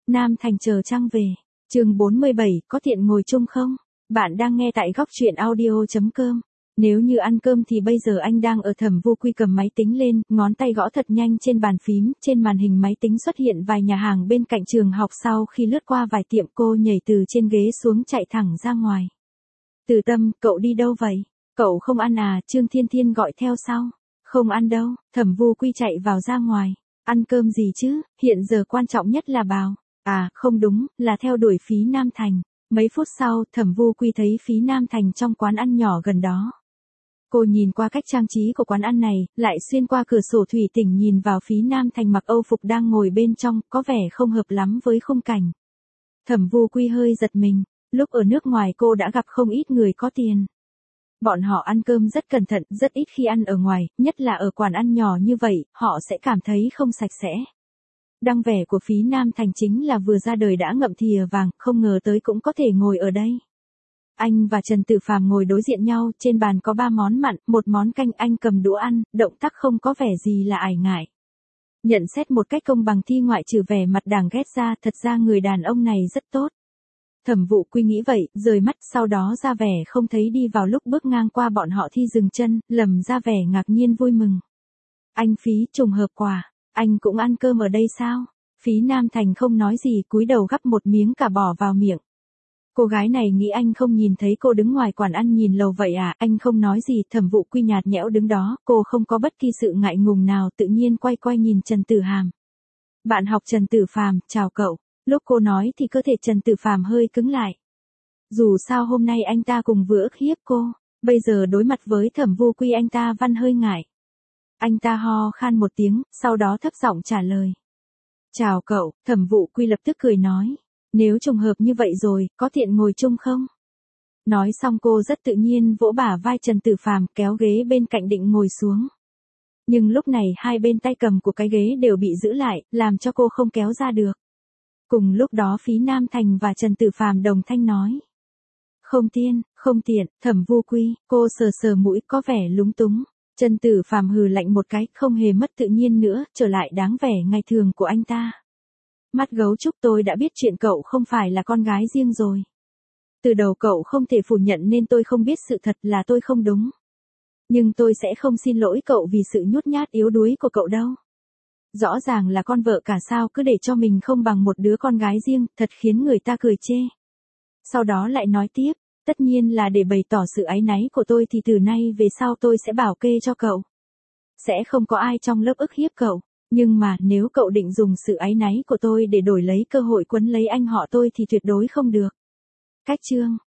Nam Thành chờ trăng về. Chương 47, có tiện ngồi chung không? Bạn đang nghe tại góc truyện audio.com. Nếu như ăn cơm thì bây giờ anh đang ở Thẩm Vô Quy cầm máy tính lên, ngón tay gõ thật nhanh trên bàn phím, trên màn hình máy tính xuất hiện vài nhà hàng bên cạnh trường học, sau khi lướt qua vài tiệm cô nhảy từ trên ghế xuống chạy thẳng ra ngoài. Từ Tâm, cậu đi đâu vậy? Cậu không ăn à? Trương Thiên Thiên gọi theo sau. Không ăn đâu, Thẩm Vô Quy chạy vào ra ngoài. Ăn cơm gì chứ, hiện giờ quan trọng nhất là bào. À, không đúng, là theo đuổi Phí Nam Thành. Mấy phút sau, Thẩm Vô Quy thấy Phí Nam Thành trong quán ăn nhỏ gần đó. Cô nhìn qua cách trang trí của quán ăn này, lại xuyên qua cửa sổ thủy tinh nhìn vào Phí Nam Thành mặc Âu phục đang ngồi bên trong, có vẻ không hợp lắm với khung cảnh. Thẩm Vô Quy hơi giật mình, lúc ở nước ngoài cô đã gặp không ít người có tiền. Bọn họ ăn cơm rất cẩn thận, rất ít khi ăn ở ngoài, nhất là ở quán ăn nhỏ như vậy, họ sẽ cảm thấy không sạch sẽ. Đăng vẻ của Phí Nam Thành chính là vừa ra đời đã ngậm thìa vàng, không ngờ tới cũng có thể ngồi ở đây. Anh và Trần Tử Phàm ngồi đối diện nhau, trên bàn có 3 món mặn, 1 món canh, anh cầm đũa ăn, động tác không có vẻ gì là ải ngại. Nhận xét một cách công bằng thi ngoại trừ vẻ mặt đáng ghét ra, thật ra người đàn ông này rất tốt. Thẩm Vô Quy nghĩ vậy, rời mắt, sau đó ra vẻ không thấy đi vào lúc bước ngang qua bọn họ thì dừng chân, lầm ra vẻ ngạc nhiên vui mừng. Anh Phí, trùng hợp quả, anh cũng ăn cơm ở đây sao? Phí Nam Thành không nói gì, cúi đầu gắp một miếng cả bỏ vào miệng. Cô gái này nghĩ anh không nhìn thấy cô đứng ngoài quán ăn nhìn lầu vậy à? Anh không nói gì, Thẩm Vô Quy nhạt nhẽo đứng đó, cô không có bất kỳ sự ngại ngùng nào, tự nhiên quay quay nhìn Trần Tử Hàm. Bạn học Trần Tử Phàm, chào cậu. Lúc cô nói thì cơ thể Trần Tử Phàm hơi cứng lại. Dù sao hôm nay anh ta cùng vừa ức hiếp cô, bây giờ đối mặt với Thẩm Vô Quy anh ta văn hơi ngại. Anh ta ho khan một tiếng, sau đó thấp giọng trả lời. Chào cậu, Thẩm Vô Quy lập tức cười nói. Nếu trùng hợp như vậy rồi, có tiện ngồi chung không? Nói xong cô rất tự nhiên vỗ bả vai Trần Tử Phàm, kéo ghế bên cạnh định ngồi xuống. Nhưng lúc này hai bên tay cầm của cái ghế đều bị giữ lại, làm cho cô không kéo ra được. Cùng lúc đó Phí Nam Thành và Trần Tử Phàm đồng thanh nói. Không tiện, Thẩm Vô Quy, cô sờ sờ mũi có vẻ lúng túng. Trần Tử Phàm hừ lạnh một cái, không hề mất tự nhiên nữa, trở lại đáng vẻ ngày thường của anh ta. Mắt gấu trúc, tôi đã biết chuyện cậu không phải là con gái riêng rồi. Từ đầu cậu không thể phủ nhận nên tôi không biết sự thật, là tôi không đúng. Nhưng tôi sẽ không xin lỗi cậu vì sự nhút nhát yếu đuối của cậu đâu. Rõ ràng là con vợ cả sao cứ để cho mình không bằng một đứa con gái riêng, thật khiến người ta cười chê. Sau đó lại nói tiếp, tất nhiên là để bày tỏ sự áy náy của tôi thì từ nay về sau tôi sẽ bảo kê cho cậu. Sẽ không có ai trong lớp ức hiếp cậu, nhưng mà nếu cậu định dùng sự áy náy của tôi để đổi lấy cơ hội quấn lấy anh họ tôi thì tuyệt đối không được. Cách chương,